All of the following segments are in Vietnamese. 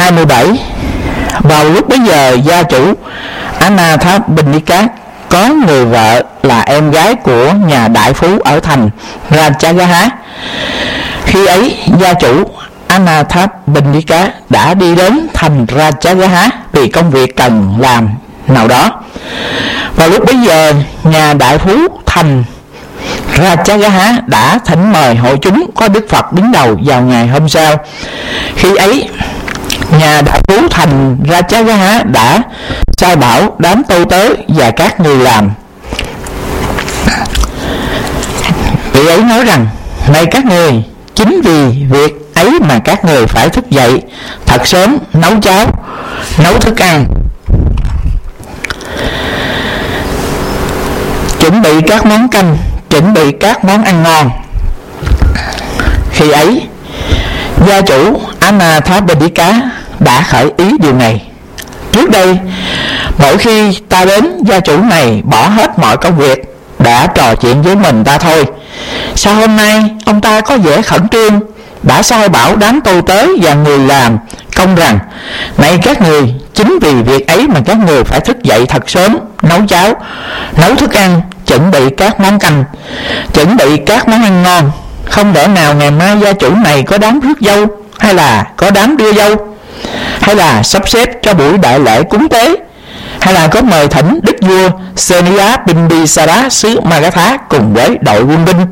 27. Vào lúc bấy giờ, gia chủ Anathapindika có người vợ là em gái của nhà đại phú ở thành Rajagaha. Khi ấy, gia chủ Anathapindika đã đi đến thành Rajagaha vì công việc cần làm nào đó. Vào lúc bấy giờ, nhà đại phú thành Rajagaha đã thỉnh mời hội chúng có Đức Phật đứng đầu vào ngày hôm sau. Khi ấy, nhà đại phú thành Rajagaha đã sai bảo đám tâu tớ và các người làm. Vị ấy nói rằng: này các người, chính vì việc ấy mà các người phải thức dậy thật sớm, nấu cháo, nấu thức ăn, chuẩn bị các món canh, chuẩn bị các món ăn ngon. Khi ấy, gia chủ Anathapindika đã khởi ý điều này: trước đây, mỗi khi ta đến, gia chủ này bỏ hết mọi công việc đã trò chuyện với mình ta thôi. Sao hôm nay ông ta có vẻ khẩn trương, đã sai bảo đám tâu tớ và người làm công rằng: này các người, chính vì việc ấy mà các người phải thức dậy thật sớm, nấu cháo, nấu thức ăn, chuẩn bị các món canh, chuẩn bị các món ăn ngon. Không để nào ngày mai gia chủ này có đám rước dâu, hay là có đám đưa dâu, hay là sắp xếp cho buổi đại lễ cúng tế, hay là có mời thỉnh đức vua Seniya Bimbisara xứ Magadha cùng với đội quân binh.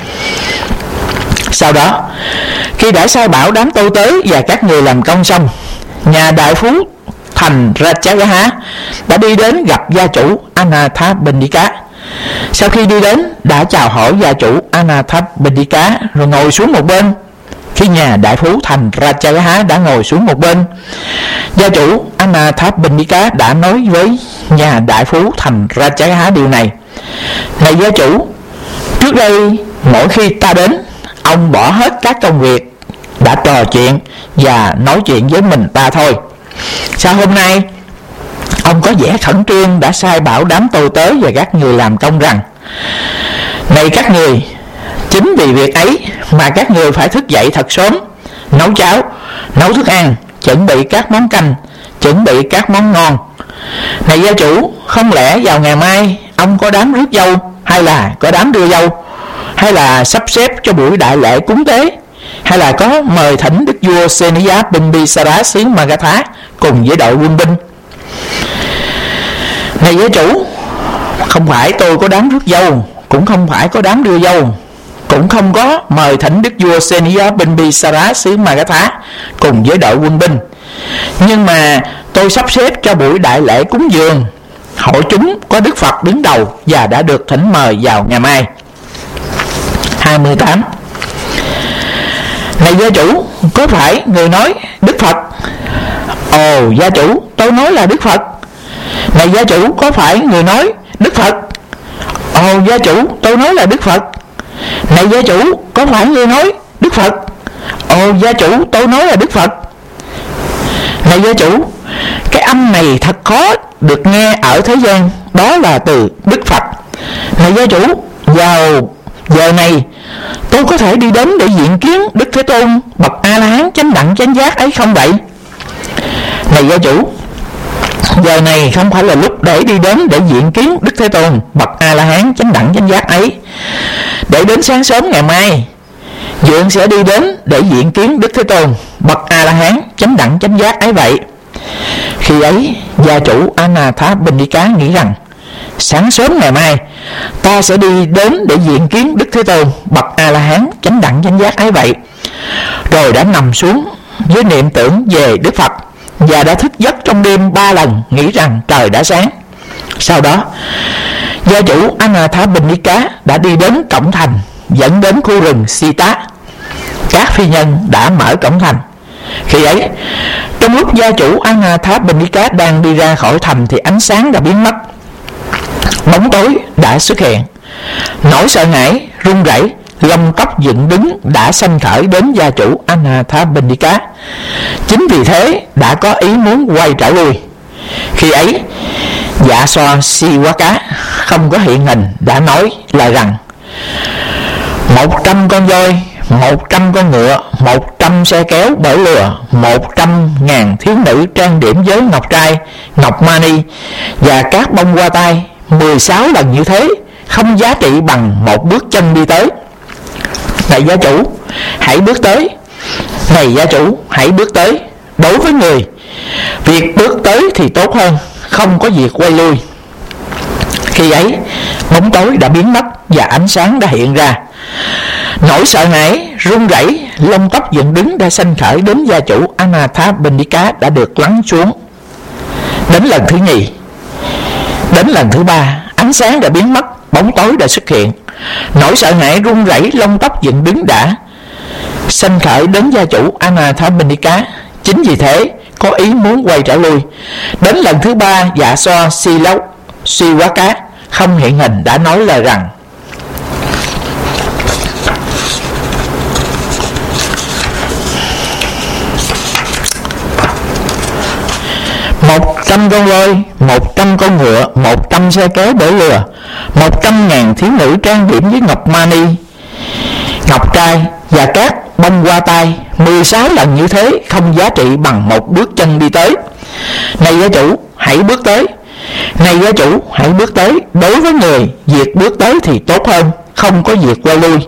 Sau đó, khi đã sai bảo đám tâu tớ và các người làm công xong, nhà đại phú thành Rajagaha đã đi đến gặp gia chủ Anathapindika. Sau khi đi đến, đã chào hỏi gia chủ Anathapindika rồi ngồi xuống một bên. Khi nhà đại phú thành Rajagaha đã ngồi xuống một bên, gia chủ Anathapindika đã nói với nhà đại phú thành Rajagaha điều này: này gia chủ, trước đây mỗi khi ta đến, ông bỏ hết các công việc đã trò chuyện và nói chuyện với mình ta thôi. Sao hôm nay ông có vẻ khẩn trương, đã sai bảo đám tâu tớ và các người làm công rằng: này các người, chính vì việc ấy mà các người phải thức dậy thật sớm, nấu cháo, nấu thức ăn, chuẩn bị các món canh, chuẩn bị các món ngon. Này gia chủ, không lẽ vào ngày mai ông có đám rước dâu, hay là có đám đưa dâu, hay là sắp xếp cho buổi đại lễ cúng tế, hay là có mời thỉnh đức vua Seniya Bimbisara xứ Magadha cùng với đội quân binh? Này gia chủ, không phải tôi có đám rước dâu, cũng không phải có đám đưa dâu, cũng không có mời thỉnh đức vua Seniya Bimbisara xứ Magadha cùng với đội quân binh. Nhưng mà tôi sắp xếp cho buổi đại lễ cúng dường, hội chúng có Đức Phật đứng đầu và đã được thỉnh mời vào ngày mai. 28. Này gia chủ, có phải người nói Đức Phật? Ồ gia chủ, tôi nói là Đức Phật. Này gia chủ, có phải người nói Đức Phật? Ồ gia chủ, tôi nói là Đức Phật. Này gia chủ, có phải người nói Đức Phật? Ồ gia chủ, tôi nói là Đức Phật. Này gia chủ, cái âm này thật khó được nghe ở thế gian, đó là từ Đức Phật. Này gia chủ, vào giờ này tôi có thể đi đến để diện kiến Đức Thế Tôn bậc A La Hán chánh đẳng chánh giác ấy không vậy? Này gia chủ, giờ này không phải là lúc để đi đến để diện kiến Đức Thế Tôn bậc A La Hán chánh đẳng chánh giác ấy. Để đến sáng sớm ngày mai, dượng sẽ đi đến để diện kiến Đức Thế Tôn bậc A La Hán chánh đẳng chánh giác ấy vậy. Khi ấy, gia chủ Anathapindika nghĩ rằng: sáng sớm ngày mai ta sẽ đi đến để diện kiến Đức Thế Tôn bậc A La Hán chánh đẳng chánh giác ấy vậy. Rồi đã nằm xuống với niệm tưởng về Đức Phật và đã thức giấc trong đêm 3 lần, nghĩ rằng trời đã sáng. Sau đó, gia chủ Anathapindika đã đi đến cổng thành dẫn đến khu rừng Sita. Các phi nhân đã mở cổng thành. Khi ấy, trong lúc gia chủ Anathapindika đang đi ra khỏi thành thì ánh sáng đã biến mất, bóng tối đã xuất hiện. Nỗi sợ hãi, run rẩy, lông tóc dựng đứng đã sanh khởi đến gia chủ Anathapindika. Chính vì thế đã có ý muốn quay trở lui. Khi ấy, dạ xoa Siwaka không có hiện hình đã nói lại rằng: 100 con voi, 100 con ngựa, 100 xe kéo bể lừa, 100.000 thiếu nữ trang điểm với ngọc trai, ngọc mani và các bông hoa tai 16 lần như thế, không giá trị bằng một bước chân đi tới. Này gia chủ, hãy bước tới. Này gia chủ, hãy bước tới. Đối với người, việc bước tới thì tốt hơn, không có việc quay lui. Khi ấy, bóng tối đã biến mất và ánh sáng đã hiện ra. Nỗi sợ hãi, run rẩy, lông tóc dựng đứng đã sanh khởi đến gia chủ Anathapindika đã được lắng xuống. Đến lần thứ nhì, đến lần thứ ba, ánh sáng đã biến mất, bóng tối đã xuất hiện. Nỗi sợ hãi, run rẩy, lông tóc dựng đứng đã sanh khởi đến gia chủ Anathapindika. Chính vì thế có ý muốn quay trở lui. Đến lần thứ ba, dạ xoa Siwaka không hiện hình đã nói lời rằng: 100 con voi, 100 con ngựa, 100 xe kéo bể lừa, 100.000 thiếu nữ trang điểm với ngọc mani, ngọc trai và các bông hoa tai 16 lần như thế, không giá trị bằng một bước chân đi tới. Này gia chủ, hãy bước tới. Này gia chủ, hãy bước tới. Đối với người, việc bước tới thì tốt hơn, không có việc quay lui.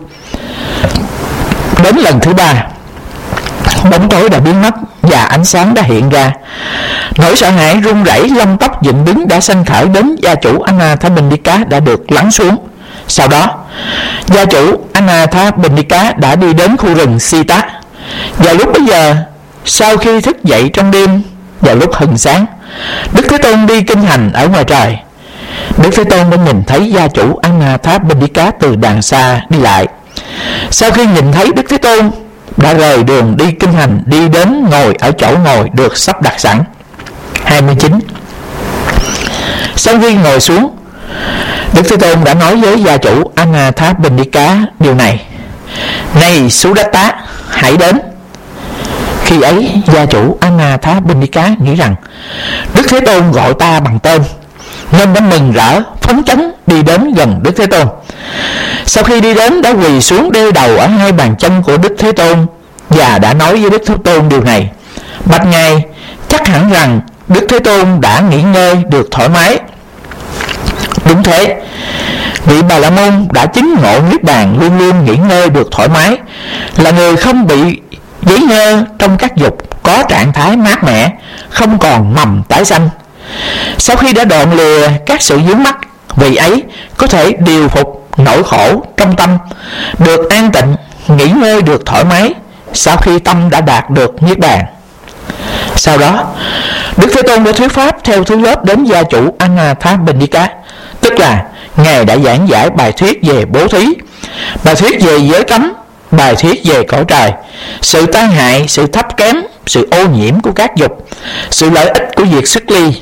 Đến lần thứ ba, bóng tối đã biến mất và ánh sáng đã hiện ra. Nỗi sợ hãi, run rẩy, lông tóc dựng đứng đã sanh khởi đến gia chủ Anathapindika đã được lắng xuống. Sau đó, gia chủ Anathapindika đã đi đến khu rừng Sita. Và lúc bấy giờ, sau khi thức dậy trong đêm, vào lúc hừng sáng, Đức Thế Tôn đi kinh hành ở ngoài trời. Đức Thế Tôn đã nhìn thấy gia chủ Anathapindika từ đàng xa đi lại. Sau khi nhìn thấy Đức Thế Tôn đã rời đường đi kinh hành, đi đến ngồi ở chỗ ngồi được sắp đặt sẵn. 29. Sau khi ngồi xuống, Đức Thế Tôn đã nói với gia chủ Anathapindika điều này: Này Sudatta, hãy đến. Khi ấy, gia chủ Anathapindika nghĩ rằng Đức Thế Tôn gọi ta bằng tên, nên đã mừng rỡ, phấn chấn đi đến gần Đức Thế Tôn. Sau khi đi đến, đã quỳ xuống đeo đầu ở hai bàn chân của Đức Thế Tôn và đã nói với Đức Thế Tôn điều này: Bạch Ngài, chắc hẳn rằng Đức Thế Tôn đã nghỉ ngơi được thoải mái. Đúng thế, vị Bà La Môn đã chứng ngộ niết bàn, luôn luôn nghỉ ngơi được thoải mái, là người không bị dấy nhơ trong các dục, có trạng thái mát mẻ, không còn mầm tái sanh. Sau khi đã đoạn lìa các sự vướng mắc, vị ấy có thể điều phục nỗi khổ trong tâm, được an tịnh, nghỉ ngơi được thoải mái sau khi tâm đã đạt được niết bàn. Sau đó, Đức Thế Tôn đã thuyết pháp theo thứ lớp đến gia chủ Anathapindika, tức là Ngài đã giảng giải bài thuyết về bố thí, bài thuyết về giới cấm, bài thuyết về cõi trời, sự tai hại, sự thấp kém, sự ô nhiễm của các dục, sự lợi ích của việc xuất ly.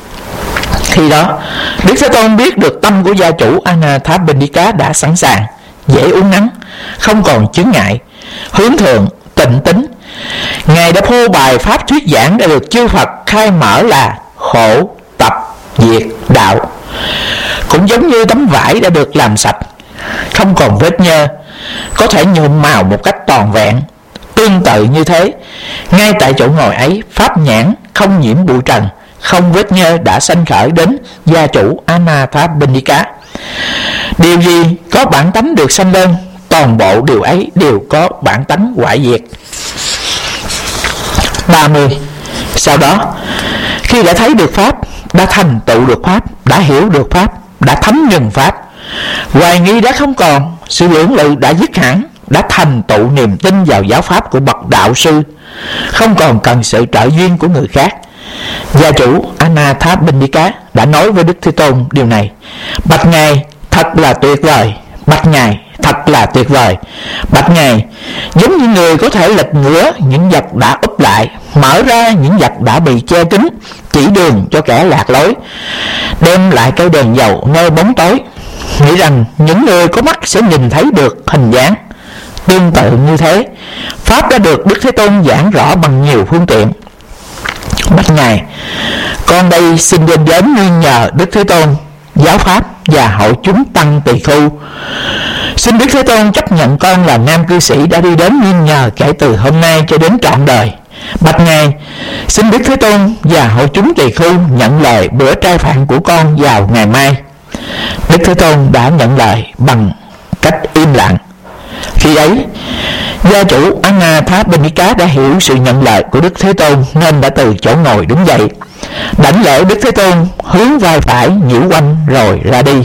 Khi đó, Đức Thế Tôn biết được tâm của gia chủ Anathapindika đã sẵn sàng, dễ uốn nắn, không còn chướng ngại, hướng thượng, tịnh tính. Ngài đã phô bài pháp thuyết giảng đã được chư Phật khai mở là khổ, tập, diệt, đạo. Cũng giống như tấm vải đã được làm sạch, không còn vết nhơ, có thể nhuộm màu một cách toàn vẹn. Tương tự như thế, ngay tại chỗ ngồi ấy, pháp nhãn không nhiễm bụi trần, không vết nhơ đã sanh khởi đến gia chủ Anathapindika. Điều gì có bản tánh được sanh lên, toàn bộ điều ấy đều có bản tánh hoại diệt. 30. Sau đó, khi đã thấy được pháp, đã thành tựu được pháp, đã hiểu được pháp, đã thấm nhuần pháp, hoài nghi đã không còn, sự lưỡng lự đã dứt hẳn, đã thành tựu niềm tin vào giáo pháp của bậc đạo sư, không còn cần sự trợ duyên của người khác. Gia chủ Anathapindika đã nói với Đức Thế Tôn điều này: Bạch Ngài, thật là tuyệt vời. Bạch Ngài, thật là tuyệt vời. Bạch Ngài, giống như người có thể lật ngửa những vật đã úp lại, mở ra những vật đã bị che kín, chỉ đường cho kẻ lạc lối, đem lại cây đèn dầu nơi bóng tối, nghĩ rằng những người có mắt sẽ nhìn thấy được hình dáng. Tương tự như thế, pháp đã được Đức Thế Tôn giảng rõ bằng nhiều phương tiện. Bạch Ngài, con đây xin đến nương nhờ Đức Thế Tôn giáo pháp và hội chúng tăng tỳ khưu. Xin Đức Thế Tôn chấp nhận con là nam cư sĩ đã đi đến Nghiêm Nhờ kể từ hôm nay cho đến trọn đời. Bạch Ngài, xin Đức Thế Tôn và hội chúng tỳ khưu nhận lời bữa trai phạn của con vào ngày mai. Đức Thế Tôn đã nhận lời bằng cách im lặng. Khi ấy, gia chủ Anathapindika đã hiểu sự nhận lời của Đức Thế Tôn nên đã từ chỗ ngồi đứng dậy, đảnh lễ Đức Thế Tôn, hướng vai phải nhiễu quanh rồi ra đi.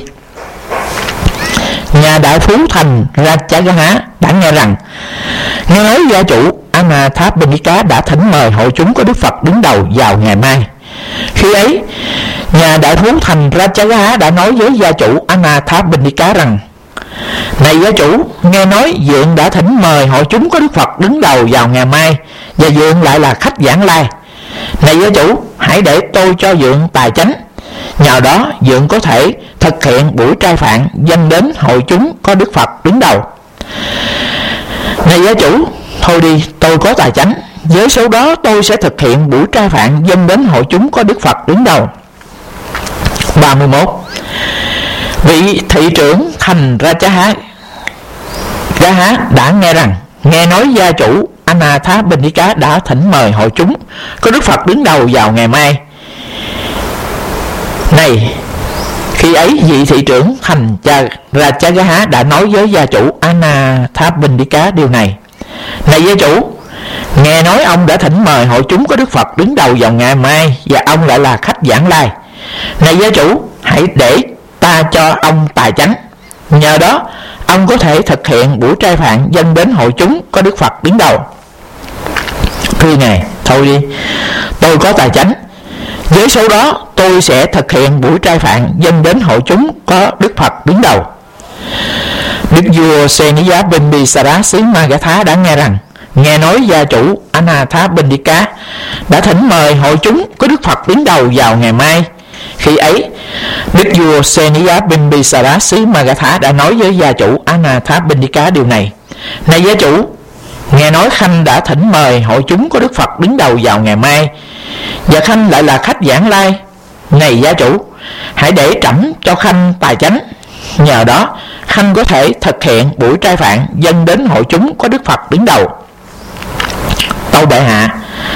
Nhà đại phú thành Ratchagaha đã nghe rằng, nghe nói gia chủ Anathapindika đã thỉnh mời hội chúng có Đức Phật đứng đầu vào ngày mai. Khi ấy, nhà đại phú thành Ratchagaha đã nói với gia chủ Anathapindika rằng, này gia chủ, nghe nói dượng đã thỉnh mời hội chúng có Đức Phật đứng đầu vào ngày mai, và dượng lại là khách vãng lai. Này gia chủ, hãy để tôi cho dượng tài chánh, nhờ đó dượng có thể thực hiện buổi trai phạn dâng đến hội chúng có Đức Phật đứng đầu. Này gia chủ, thôi đi, tôi có tài chánh, với số đó tôi sẽ thực hiện buổi trai phạn dâng đến hội chúng có Đức Phật đứng đầu. 31. Vị thị trưởng thành Ratchagaha đã nghe rằng, nghe nói gia chủ Anathapindika đã thỉnh mời hội chúng có Đức Phật đứng đầu vào ngày mai. Này, khi ấy vị thị trưởng thành Ratchagaha đã nói với gia chủ Anathapindika điều này. Này gia chủ, nghe nói ông đã thỉnh mời hội chúng có Đức Phật đứng đầu vào ngày mai, và ông lại là khách vãng lai. Này gia chủ, hãy để ta cho ông tài chánh, nhờ đó ông có thể thực hiện buổi trai phạn dâng đến hội chúng có Đức Phật đứng đầu. Thưa Ngài, thôi đi, tôi có tài chánh, với số đó tôi sẽ thực hiện buổi trai phạn dâng đến hội chúng có Đức Phật đứng đầu. Đức vua Seniya Bimbisara xứ Magadha đã nghe rằng, nghe nói gia chủ Anathapindika đã thỉnh mời hội chúng có Đức Phật đứng đầu vào ngày mai. Khi ấy, Đức vua Seniya Bimbisara xứ Magadha đã nói với gia chủ Anathapindika điều này. Này gia chủ, nghe nói Khanh đã thỉnh mời hội chúng có Đức Phật đứng đầu vào ngày mai, và Khanh lại là khách vãng lai. Này gia chủ, hãy để trẫm cho Khanh tài chánh, nhờ đó Khanh có thể thực hiện buổi trai phạn dâng đến hội chúng có Đức Phật đứng đầu. Tâu bệ hạ,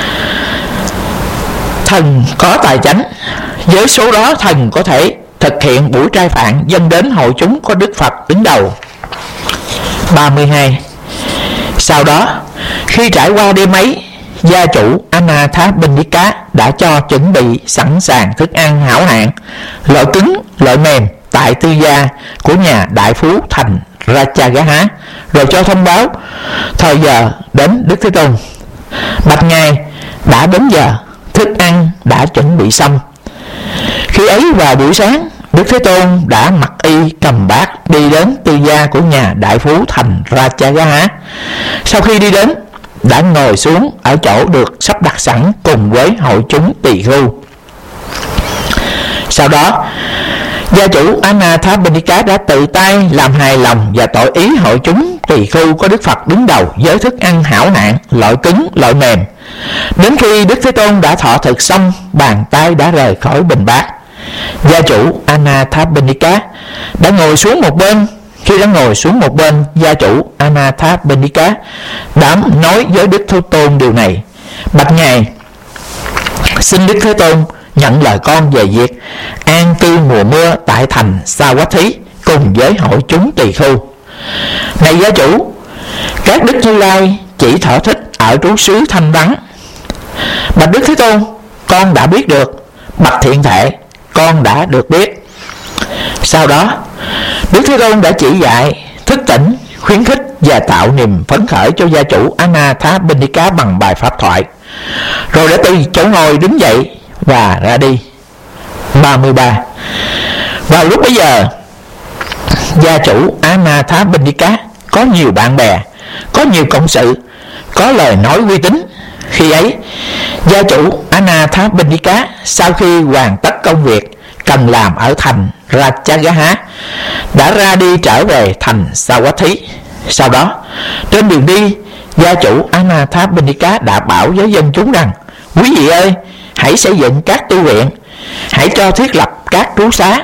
thần có tài chánh, với số đó thần có thể thực hiện buổi trai phạn dâng đến hội chúng có Đức Phật đứng đầu. 32. Sau đó, khi trải qua đêm ấy, gia chủ Anathapindika đã cho chuẩn bị sẵn sàng thức ăn hảo hạng, loại cứng, loại mềm tại tư gia của nhà đại phú thành Ratchagaha, rồi cho thông báo thời giờ đến Đức Thế Tôn. Bạch Ngài, đã đến giờ, thức ăn đã chuẩn bị xong. Khi ấy vào buổi sáng, Đức Thế Tôn đã mặc y cầm bát đi đến tư gia của nhà đại phú thành Ratchagaha. Sau khi đi đến, đã ngồi xuống ở chỗ được sắp đặt sẵn cùng với hội chúng tỳ khưu. Sau đó, gia chủ Anathapindika đã tự tay làm hài lòng và tội ý hội chúng tỳ khưu có Đức Phật đứng đầu với thức ăn hảo hạng, loại cứng, loại mềm. Đến khi Đức Thế Tôn đã thọ thực xong, bàn tay đã rời khỏi bình bát. Gia chủ Anathapindika đã ngồi xuống một bên. Khi đã ngồi xuống một bên, gia chủ Anathapindika đã nói với Đức Thế Tôn điều này. Bạch Ngài, xin Đức Thế Tôn nhận lời con về việc an cư mùa mưa tại thành Savatthi cùng với hội chúng tỳ khưu. Này gia chủ, các Đức Như Lai chỉ thỏa thích ở trú xứ thanh vắng. Bạch Đức Thế Tôn, con đã biết được. Bạch Thiện Thệ, con đã được biết. Sau đó, Đức Thế Tôn đã chỉ dạy, thức tỉnh, khuyến khích và tạo niềm phấn khởi cho gia chủ Anathapindika bằng bài pháp thoại, rồi đã từ chỗ ngồi đứng dậy và ra đi. 33. Vào lúc bấy giờ, gia chủ Anathapindika có nhiều bạn bè, có nhiều cộng sự, có lời nói uy tín. Khi ấy, gia chủ Anathapindika sau khi hoàn tất công việc cần làm ở thành Ratchagaha đã ra đi trở về thành Savatthi. Sau đó, trên đường đi, gia chủ Anathapindika đã bảo với dân chúng rằng: quý vị ơi, hãy xây dựng các tu viện, hãy cho thiết lập các trú xá,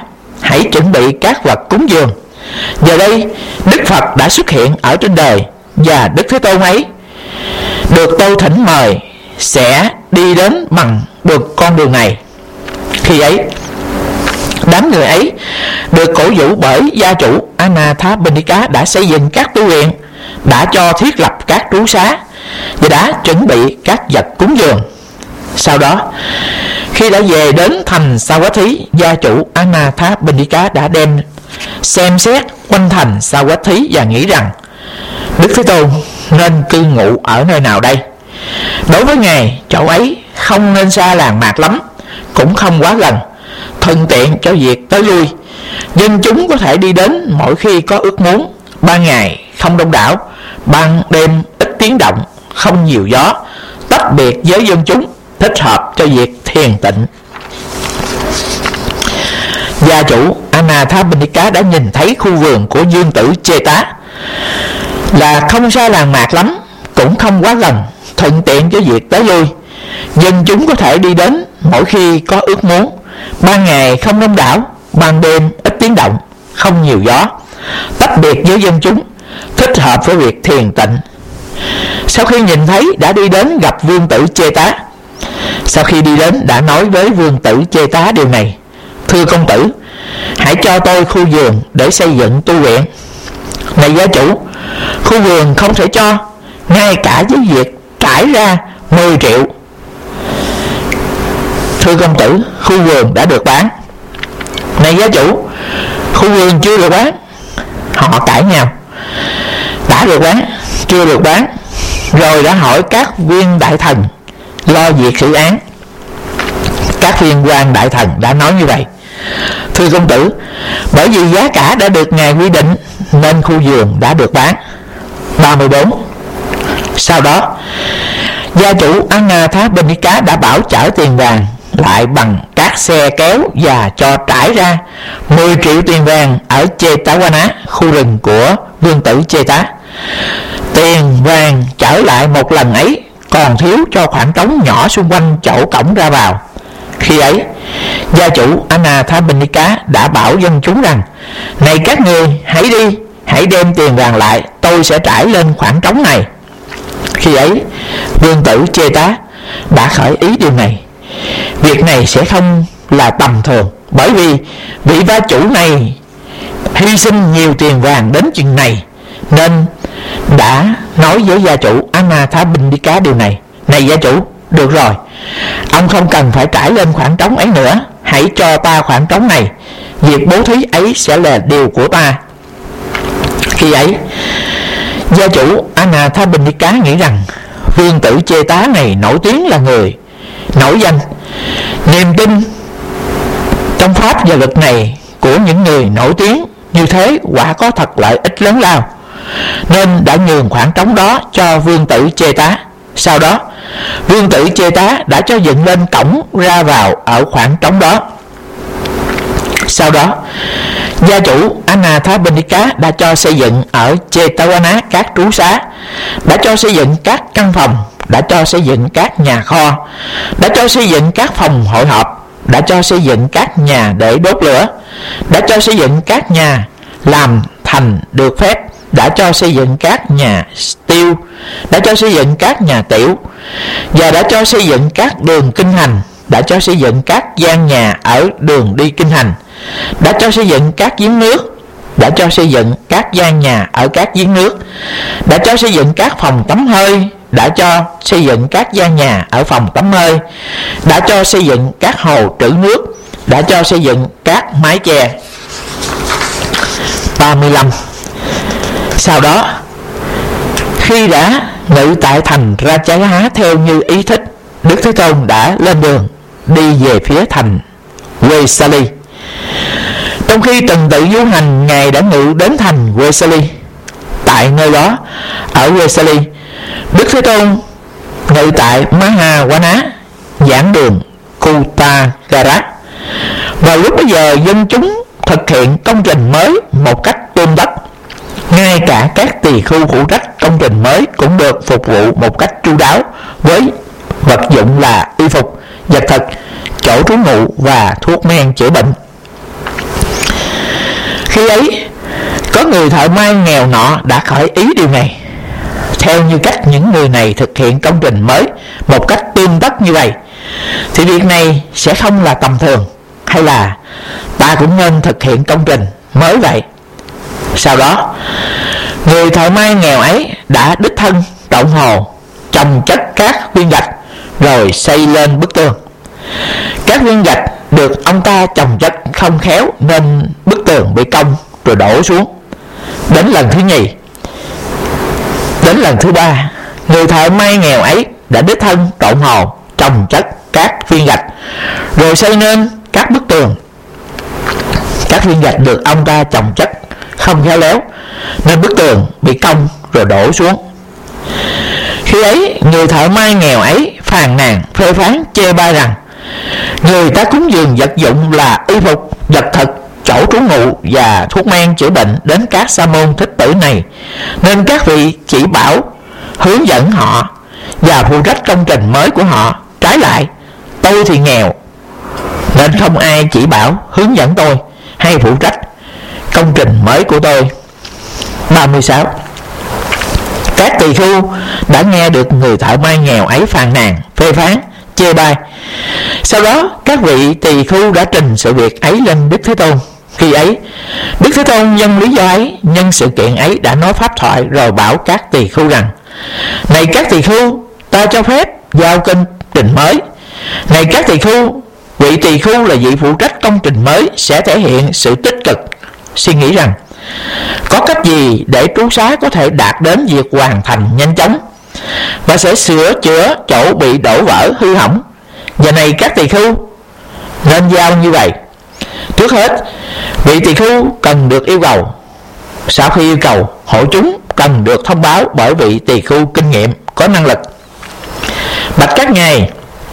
hãy chuẩn bị các vật cúng dường. Giờ đây Đức Phật đã xuất hiện ở trên đời, và Đức Thế Tôn ấy được tôi thỉnh mời sẽ đi đến bằng được con đường này. Khi ấy đám người ấy được cổ vũ bởi gia chủ Anathapindika đã xây dựng các tu viện, đã cho thiết lập các trú xá và đã chuẩn bị các vật cúng dường. Sau đó khi đã về đến thành Savatthi, gia chủ Anathapindika đã đem xem xét quanh thành Savatthi và nghĩ rằng Đức Thế Tôn nên cư ngụ ở nơi nào đây. Đối với Ngài, chỗ ấy không nên xa làng mạc lắm, cũng không quá gần, thuận tiện cho việc tới lui. Dân chúng có thể đi đến mỗi khi có ước muốn. Ban ngày không đông đảo, ban đêm ít tiếng động, không nhiều gió, tách biệt với dân chúng, thích hợp cho việc thiền tịnh. Gia chủ Anathapindika đã nhìn thấy khu vườn của dương tử Cheta là không xa làng mạc lắm, cũng không quá gần, thuận tiện cho việc tới lui. Dân chúng có thể đi đến mỗi khi có ước muốn. Ban ngày không đông đảo, ban đêm ít tiếng động, không nhiều gió, tách biệt với dân chúng, thích hợp với việc thiền tịnh. Sau khi nhìn thấy, đã đi đến gặp vương tử Cheta. Sau khi đi đến, đã nói với vương tử Cheta điều này: thưa công tử, hãy cho tôi khu vườn để xây dựng tu viện. Này gia chủ, khu vườn không thể cho, ngay cả với việc trải ra 10 triệu. Thưa công tử, khu vườn đã được bán. Này gia chủ, khu vườn chưa được bán. Họ cãi nhau. Đã được bán, chưa được bán. Rồi đã hỏi các viên đại thần lo việc xử án. Các viên quan đại thần đã nói như vậy: thưa công tử, bởi vì giá cả đã được Ngài quy định nên khu vườn đã được bán. 34. Sau đó gia chủ Anathapindika đã bảo chở tiền vàng lại bằng các xe kéo và cho trải ra 10 triệu tiền vàng ở Chetawana, khu rừng của vương tử Cheta. Tiền vàng trở lại một lần ấy còn thiếu cho khoảng trống nhỏ xung quanh chỗ cổng ra vào. Khi ấy gia chủ Anathapindika đã bảo dân chúng rằng: này các người, hãy đi, hãy đem tiền vàng lại, tôi sẽ trải lên khoảng trống này. Khi ấy vương tử Cheta đã khởi ý điều này: việc này sẽ không là tầm thường, bởi vì vị gia chủ này hy sinh nhiều tiền vàng đến chừng này, nên đã nói với gia chủ Anathapindika điều này: này gia chủ, được rồi, ông không cần phải trải lên khoảng trống ấy nữa, hãy cho ta khoảng trống này, việc bố thí ấy sẽ là điều của ta. Khi ấy gia chủ Anathapindika nghĩ rằng vương tử Cheta này nổi tiếng là người nổi danh. Niềm tin trong pháp và luật này của những người nổi tiếng như thế quả có thật lợi ích lớn lao, nên đã nhường khoảng trống đó cho vương tử Cheta. Sau đó vương tử Cheta đã cho dựng lên cổng ra vào ở khoảng trống đó. Sau đó gia chủ Anathapindika đã cho xây dựng ở Chetawana các trú xá, đã cho xây dựng các căn phòng, đã cho xây dựng các nhà kho, đã cho xây dựng các phòng hội họp, đã cho xây dựng các nhà để đốt lửa, đã cho xây dựng các nhà làm thành được phép, đã cho xây dựng các nhà tiêu, đã cho xây dựng các nhà tiểu, và đã cho xây dựng các đường kinh hành, đã cho xây dựng các gian nhà ở đường đi kinh hành, đã cho xây dựng các giếng nước, đã cho xây dựng các gian nhà ở các giếng nước, đã cho xây dựng các phòng tắm hơi, đã cho xây dựng các gian nhà ở phòng tắm hơi, đã cho xây dựng các hồ trữ nước, đã cho xây dựng các mái che. 35. Sau đó khi đã ngự tại thành Rajagaha theo như ý thích, Đức Thế Tôn đã lên đường đi về phía thành Vesali. Trong khi từng tự du hành, Ngài đã ngự đến thành Vesali. Tại nơi đó, ở Vesali, Đức Thế Tôn ngự tại Mahawana, giảng đường Kutagara. Vào lúc bây giờ, dân chúng thực hiện công trình mới một cách tươm tất. Ngay cả các tỳ khưu phụ trách công trình mới cũng được phục vụ một cách chu đáo với vật dụng là y phục, vật thực, chỗ trú ngụ và thuốc men chữa bệnh. Khi ấy có người thợ may nghèo nọ đã khởi ý điều này. Theo như cách những người này thực hiện công trình mới một cách tương tất như vậy, thì việc này sẽ không là tầm thường, hay là ta cũng nên thực hiện công trình mới vậy. Sau đó người thợ may nghèo ấy đã đích thân trộn hồ, chồng chất các viên gạch rồi xây lên bức tường. Các viên gạch được ông ta chồng chất không khéo nên bức tường bị cong rồi đổ xuống. Đến lần thứ nhì, đến lần thứ ba, người thợ may nghèo ấy đã đích thân trộn hồ, chồng chất các viên gạch rồi xây nên các bức tường. Các viên gạch được ông ta chồng chất không khéo léo nên bức tường bị cong rồi đổ xuống. Khi ấy người thợ may nghèo ấy phàn nàn phê phán chê bai rằng người ta cúng dường vật dụng là y phục, vật thực, chỗ trú ngụ và thuốc men chữa bệnh đến các sa môn thích tử này, nên các vị chỉ bảo hướng dẫn họ và phụ trách công trình mới của họ. Trái lại, tôi thì nghèo nên không ai chỉ bảo hướng dẫn tôi hay phụ trách công trình mới của tôi. 36. Các tỳ khưu đã nghe được người thợ may nghèo ấy phàn nàn, phê phán, chê bai. Sau đó các vị tỳ khưu đã trình sự việc ấy lên Đức Thế Tôn. Khi ấy Đức Thế Tôn nhân lý do ấy, nhân sự kiện ấy đã nói pháp thoại rồi bảo các tỳ khưu rằng: này các tỳ khưu, ta cho phép giao công trình mới. Này các tỳ khưu, vị tỳ khưu là vị phụ trách công trình mới sẽ thể hiện sự tích cực, suy nghĩ rằng có cách gì để trú xá có thể đạt đến việc hoàn thành nhanh chóng và sẽ sửa chữa chỗ bị đổ vỡ hư hỏng. Và này các tỳ khưu, nên giao như vậy. Trước hết, vị tỳ khưu cần được yêu cầu. Sau khi yêu cầu, hội chúng cần được thông báo bởi vị tỳ khưu kinh nghiệm, có năng lực. Bạch các ngài,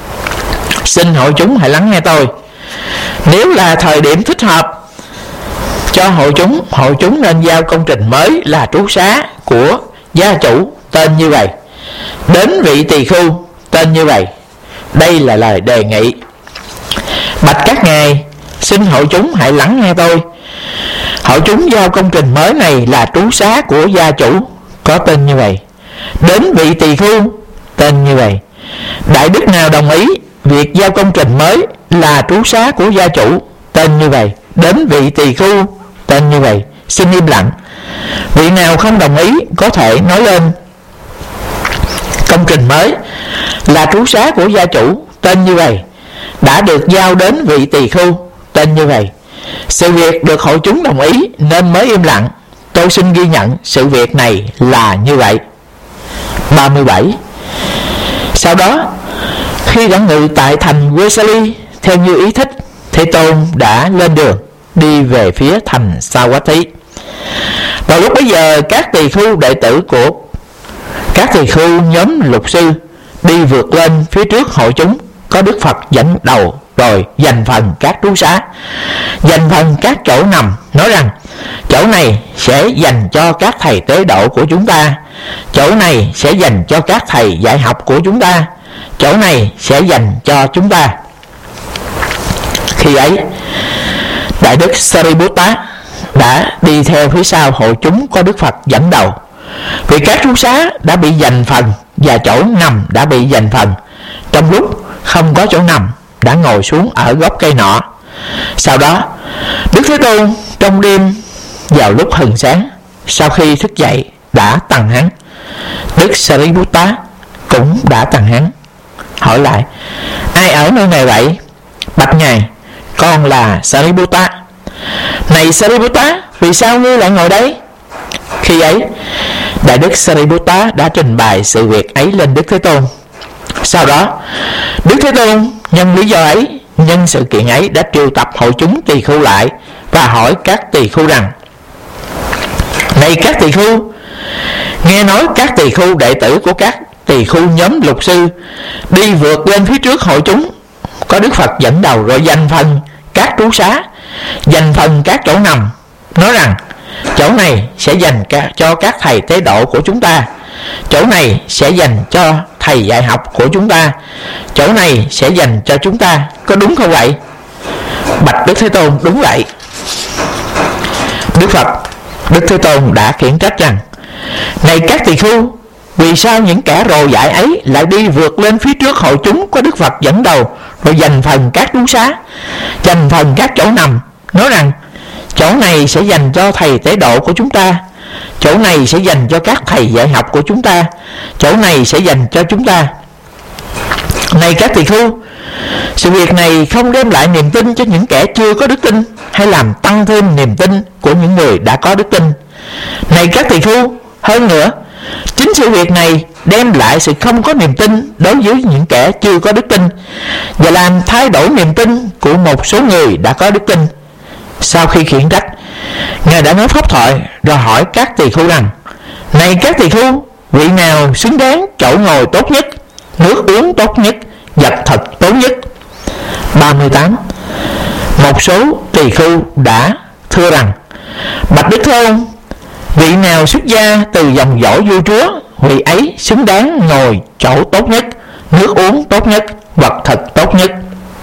xin hội chúng hãy lắng nghe tôi. Nếu là thời điểm thích hợp cho hội chúng nên giao công trình mới là trú xá của gia chủ tên như vậy, đến vị tỳ khưu tên như vậy. Đây là lời đề nghị. Bạch các ngài, xin hội chúng hãy lắng nghe tôi. Hội chúng giao công trình mới này là trú xá của gia chủ có tên như vậy, đến vị tỳ khưu tên như vậy. Đại đức nào đồng ý việc giao công trình mới là trú xá của gia chủ tên như vậy, đến vị tỳ khưu tên như vậy, xin im lặng. Vị nào không đồng ý có thể nói lên. Công trình mới là trú xá của gia chủ tên như vậy, đã được giao đến vị tỳ khưu tên như vậy. Sự việc được hội chúng đồng ý nên mới im lặng. Tôi xin ghi nhận sự việc này là như vậy. 37. Sau đó, khi đã ngự tại thành Vesali theo như ý thích, Thế Tôn đã lên đường đi về phía thành Savatthi. Vào lúc bấy giờ, các tỳ khưu đệ tử của các tỳ khưu nhóm lục sư đi vượt lên phía trước hội chúng, có Đức Phật dẫn đầu, rồi dành phần các trú xá, dành phần các chỗ nằm, nói rằng chỗ này sẽ dành cho các thầy tế độ của chúng ta, chỗ này sẽ dành cho các thầy dạy học của chúng ta, chỗ này sẽ dành cho chúng ta. Khi ấy Đại đức Sariputta đã đi theo phía sau hội chúng có Đức Phật dẫn đầu, vì các trú xá đã bị dành phần và chỗ nằm đã bị dành phần. Trong lúc không có chỗ nằm, đã ngồi xuống ở gốc cây nọ. Sau đó Đức Thế Tôn trong đêm vào lúc hừng sáng, sau khi thức dậy đã tằng hắn. Đức Sariputta cũng đã tằng hắn, hỏi lại: ai ở nơi này vậy? Bạch ngài: con là Sariputta. Này Sariputta, vì sao ngươi lại ngồi đây? Khi ấy Đại đức Sariputta đã trình bày sự việc ấy lên Đức Thế Tôn. Sau đó Đức Thế Tôn nhân lý do ấy, nhân sự kiện ấy đã triệu tập hội chúng tỳ khưu lại và hỏi các tỳ khưu rằng: này các tỳ khưu, nghe nói các tỳ khưu đệ tử của các tỳ khưu nhóm lục sư đi vượt lên phía trước hội chúng, có Đức Phật dẫn đầu, rồi dành phần các trú xá, dành phần các chỗ nằm, nói rằng chỗ này sẽ dành cho các thầy tế độ của chúng ta, chỗ này sẽ dành cho thầy dạy học của chúng ta, chỗ này sẽ dành cho chúng ta. Có đúng không vậy? Bạch Đức Thế Tôn: đúng vậy. Đức Phật, Đức Thế Tôn đã khiển trách rằng: này các tỳ khưu, vì sao những kẻ rồ dại ấy lại đi vượt lên phía trước hội chúng có Đức Phật dẫn đầu, rồi giành phần các trú xá, giành phần các chỗ nằm, nói rằng chỗ này sẽ dành cho thầy tế độ của chúng ta, chỗ này sẽ dành cho các thầy dạy học của chúng ta, chỗ này sẽ dành cho chúng ta. Này các tỳ khưu, sự việc này không đem lại niềm tin cho những kẻ chưa có đức tin, hay làm tăng thêm niềm tin của những người đã có đức tin. Này các tỳ khưu, hơn nữa, chính sự việc này đem lại sự không có niềm tin đối với những kẻ chưa có đức tin, và làm thay đổi niềm tin của một số người đã có đức tin. Sau khi khiển trách, Ngài đã nói pháp thoại, rồi hỏi các tỳ khưu rằng: này các tỳ khưu, vị nào xứng đáng chỗ ngồi tốt nhất, nước uống tốt nhất, vật thật tốt nhất? 38. Một số tỳ khưu đã thưa rằng: bạch Đức Thế Tôn, vị nào xuất gia từ dòng dõi vua chúa, vị ấy xứng đáng ngồi chỗ tốt nhất, nước uống tốt nhất, vật thật tốt nhất.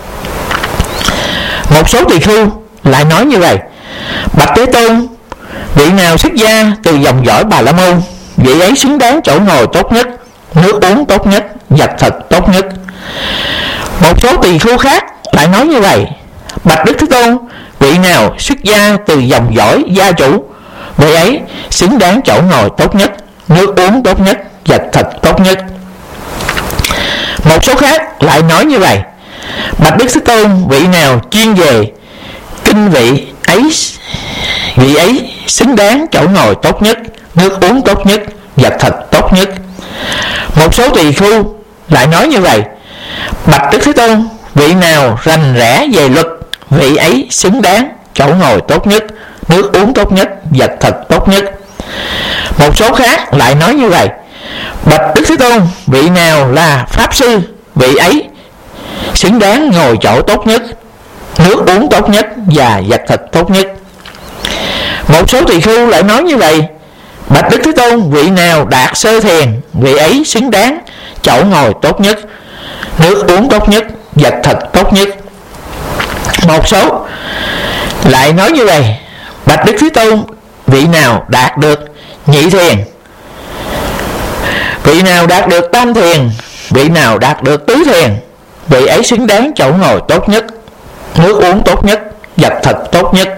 Một số tỳ khưu lại nói như vậy: bạch Thế Tôn, vị nào xuất gia từ dòng dõi Bà La Môn, vị ấy xứng đáng chỗ ngồi tốt nhất, nước uống tốt nhất, vật thật tốt nhất. Một số tỳ khưu khác lại nói như vậy: bạch Đức Thế Tôn, vị nào xuất gia từ dòng dõi gia chủ, vị ấy xứng đáng chỗ ngồi tốt nhất, nước uống tốt nhất, vật thật tốt nhất. Một số khác lại nói như vậy: bạch Đức Thế Tôn, vị nào chuyên về kinh vị ấy xứng đáng chỗ ngồi tốt nhất, nước uống tốt nhất, vật thật tốt nhất. Một số tỳ khưu lại nói như vậy: bạch Đức Thế Tôn, vị nào rành rẽ về luật, vị ấy xứng đáng chỗ ngồi tốt nhất, nước uống tốt nhất, vật thật tốt nhất. Một số khác lại nói như vậy: bạch Đức Thế Tôn, vị nào là pháp sư, vị ấy xứng đáng ngồi chỗ tốt nhất, nước uống tốt nhất và vật thật tốt nhất. Một số tỳ khưu lại nói như vậy: bạch Đức Thế Tôn, vị nào đạt sơ thiền, vị ấy xứng đáng chỗ ngồi tốt nhất, nước uống tốt nhất, vật thật tốt nhất. Một số lại nói như vậy: bạch Đức Thế Tôn, vị nào đạt được nhị thiền, vị nào đạt được tam thiền, vị nào đạt được tứ thiền, vị ấy xứng đáng chỗ ngồi tốt nhất, nước uống tốt nhất, vật thật tốt nhất.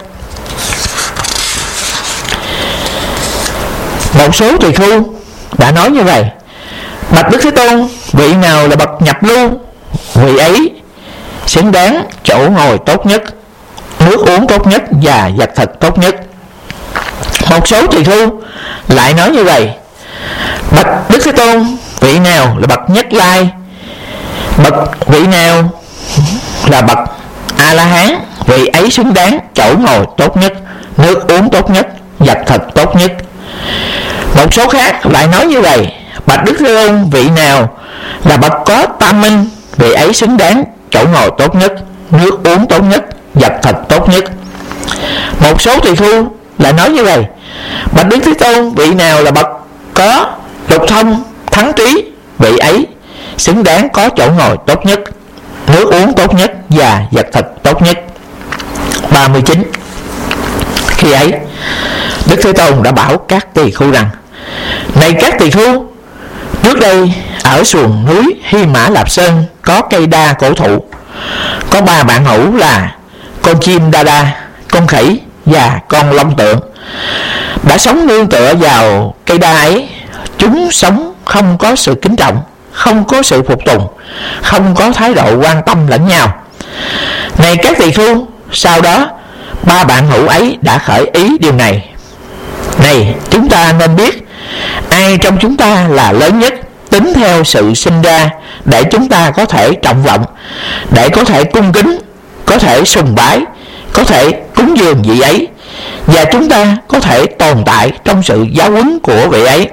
Một số tỳ khưu đã nói như vậy: bạch Đức Thế Tôn, vị nào là bậc nhập lưu, vị ấy xứng đáng chỗ ngồi tốt nhất, nước uống tốt nhất và vật thật tốt nhất. Một số tỳ khưu lại nói như vậy: bạch Đức Thế Tôn, vị nào là bậc nhất lai, vị nào là bậc A La Hán, vị ấy xứng đáng chỗ ngồi tốt nhất, nước uống tốt nhất, vật thật tốt nhất. Một số khác lại nói như vậy: bạch Đức Thế Tôn, vị nào là bậc có tam minh, vị ấy xứng đáng chỗ ngồi tốt nhất, nước uống tốt nhất, vật thật tốt nhất. Một số tỳ khưu lại nói như vậy: bạch Đức Thế Tôn, vị nào là bậc có lục thông thắng trí, vị ấy xứng đáng có chỗ ngồi tốt nhất, nước uống tốt nhất và vật thật tốt nhất. 39. Khi ấy, Đức Thế Tôn đã bảo các tỳ khưu rằng: này các tỳ khưu, trước đây ở xuồng núi Hy Mã Lạp Sơn có cây đa cổ thụ, có 3 bạn hữu là con chim đa đa, con khỉ và con long tượng đã sống nương tựa vào cây đa ấy. Chúng sống không có sự kính trọng, không có sự phục tùng, không có thái độ quan tâm lẫn nhau. Này các tỳ khưu, sau đó 3 bạn hữu ấy đã khởi ý điều này: này, chúng ta nên biết ai trong chúng ta là lớn nhất, tính theo sự sinh ra, để chúng ta có thể trọng vọng, để có thể cung kính, có thể sùng bái, có thể cúng dường vị ấy, và chúng ta có thể tồn tại trong sự giáo huấn của vị ấy.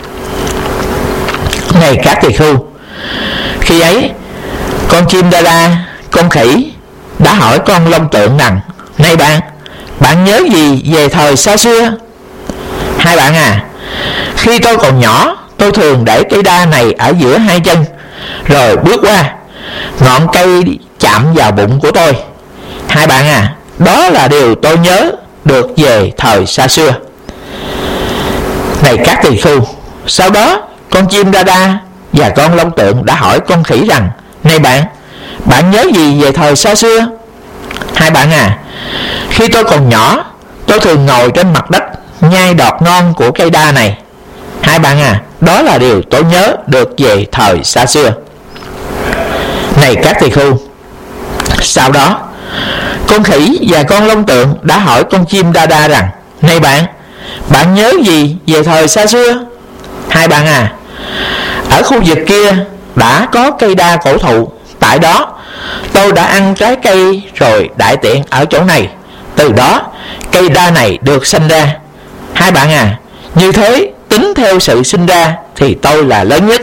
Này các tỳ khưu, khi ấy con chim đa đa, con khỉ đã hỏi con long tượng rằng: này bạn nhớ gì về thời xa xưa? Hai bạn à, khi tôi còn nhỏ, tôi thường để cây đa này ở giữa 2 chân, rồi bước qua, ngọn cây chạm vào bụng của tôi. Hai bạn à, đó là điều tôi nhớ được về thời xa xưa. Này các tỳ khưu, sau đó con chim Đa Đa và con Long Tượng đã hỏi con khỉ rằng: Này bạn nhớ gì về thời xa xưa? Hai bạn à, khi tôi còn nhỏ, tôi thường ngồi trên mặt đất nhai đọt non của cây đa này. Hai bạn à, đó là điều tôi nhớ được về thời xa xưa. Này các tỳ khưu, sau đó con khỉ và con Long Tượng đã hỏi con chim Đa Đa rằng: Này bạn nhớ gì về thời xa xưa? Hai bạn à, ở khu vực kia đã có cây đa cổ thụ, tại đó tôi đã ăn trái cây rồi đại tiện ở chỗ này, từ đó cây đa này được sinh ra. Hai bạn à, như thế tính theo sự sinh ra thì tôi là lớn nhất.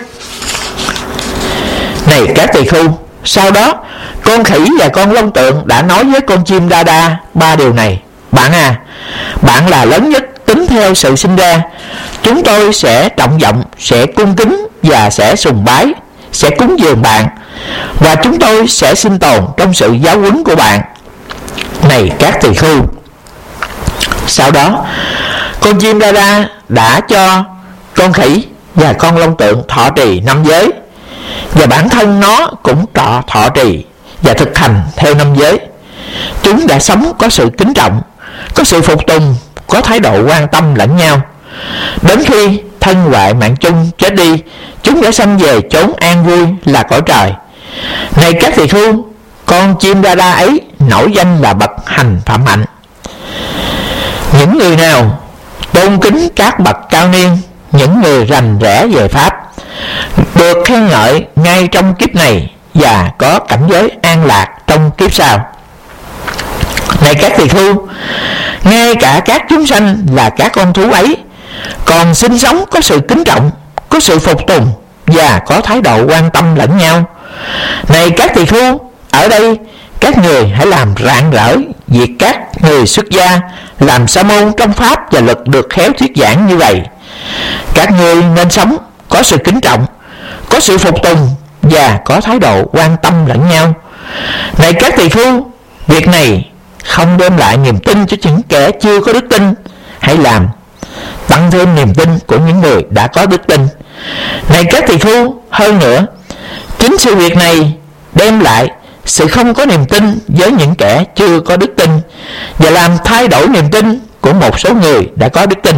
Này các tỳ khưu, sau đó con khỉ và con Long Tượng đã nói với con chim Đa Đa ba điều này: Bạn à, bạn là lớn nhất tính theo sự sinh ra, chúng tôi sẽ trọng vọng, sẽ cung kính và sẽ sùng bái, sẽ cúng dường bạn, và chúng tôi sẽ sinh tồn trong sự giáo huấn của bạn. Này các tỳ khưu, sau đó con chim Đa Đa đã cho con khỉ và con Long Tượng thọ trì 5 giới, và bản thân nó cũng thọ trì và thực hành theo 5 giới. Chúng đã sống có sự kính trọng, có sự phục tùng, có thái độ quan tâm lẫn nhau. Đến khi thân hoại mạng chung chết đi, chúng đã sanh về chốn an vui là cõi trời. Này các tỳ khưu, con chim Đa Đa ấy nổi danh là bậc hành phạm hạnh. Những người nào tôn kính các bậc cao niên, những người rành rẽ về pháp, được khen ngợi ngay trong kiếp này và có cảnh giới an lạc trong kiếp sau. Này các tỳ khưu, ngay cả các chúng sanh là các con thú ấy còn sinh sống có sự kính trọng, có sự phục tùng và có thái độ quan tâm lẫn nhau. Này các tỳ khưu, ở đây các người hãy làm rạng rỡ việc các người xuất gia làm sa môn trong pháp và luật được khéo thuyết giảng như vậy. Các người nên sống có sự kính trọng, có sự phục tùng và có thái độ quan tâm lẫn nhau. Này các tỳ khưu, việc này không đem lại niềm tin cho những kẻ chưa có đức tin, hãy làm tăng thêm niềm tin của những người đã có đức tin. Này các tỳ khưu, hơn nữa, chính sự việc này đem lại sự không có niềm tin với những kẻ chưa có đức tin và làm thay đổi niềm tin của một số người đã có đức tin.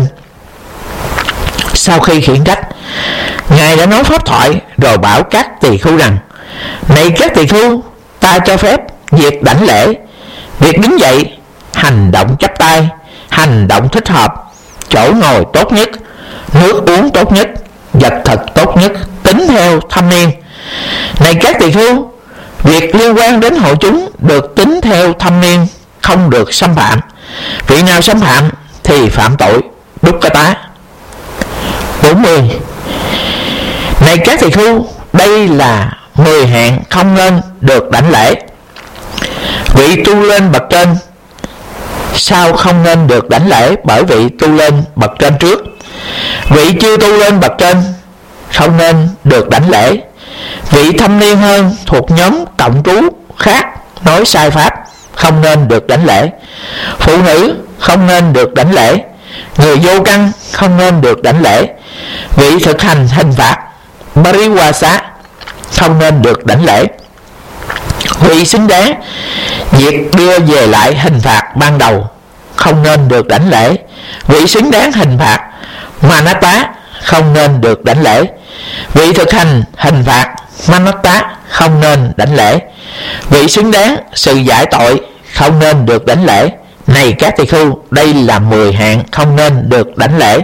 Sau khi khiển trách, Ngài đã nói pháp thoại rồi bảo các tỳ khưu rằng: Này các tỳ khưu, ta cho phép việc đảnh lễ, việc đứng dậy, hành động chắp tay, hành động thích hợp, chỗ ngồi tốt nhất, nước uống tốt nhất, vật thực tốt nhất, tính theo thâm niên. Này các tỳ khưu, việc liên quan đến hội chúng được tính theo thâm niên, không được xâm phạm. Vị nào xâm phạm thì phạm tội Dukkata. 40. Này các tỳ khưu, đây là 10 hạng không nên được đảnh lễ. Vị tu lên bậc trên sao không nên được đảnh lễ bởi vị tu lên bậc trên trước. Vị chưa tu lên bậc trên không nên được đảnh lễ. Vị thâm niên hơn thuộc nhóm cộng trú khác nói sai pháp không nên được đảnh lễ. Phụ nữ không nên được đảnh lễ. Người vô căn không nên được đảnh lễ. Vị thực hành hình phạt Pariwasa không nên được đảnh lễ. Vị xứng đáng việc đưa về lại hình phạt ban đầu không nên được đảnh lễ. Vị xứng đáng hình phạt Manatta không nên được đảnh lễ. Vị thực hành hình phạt Manatta không nên đảnh lễ. Vị xứng đáng sự giải tội không nên được đảnh lễ. Này các tỳ khưu, đây là 10 hạng không nên được đảnh lễ.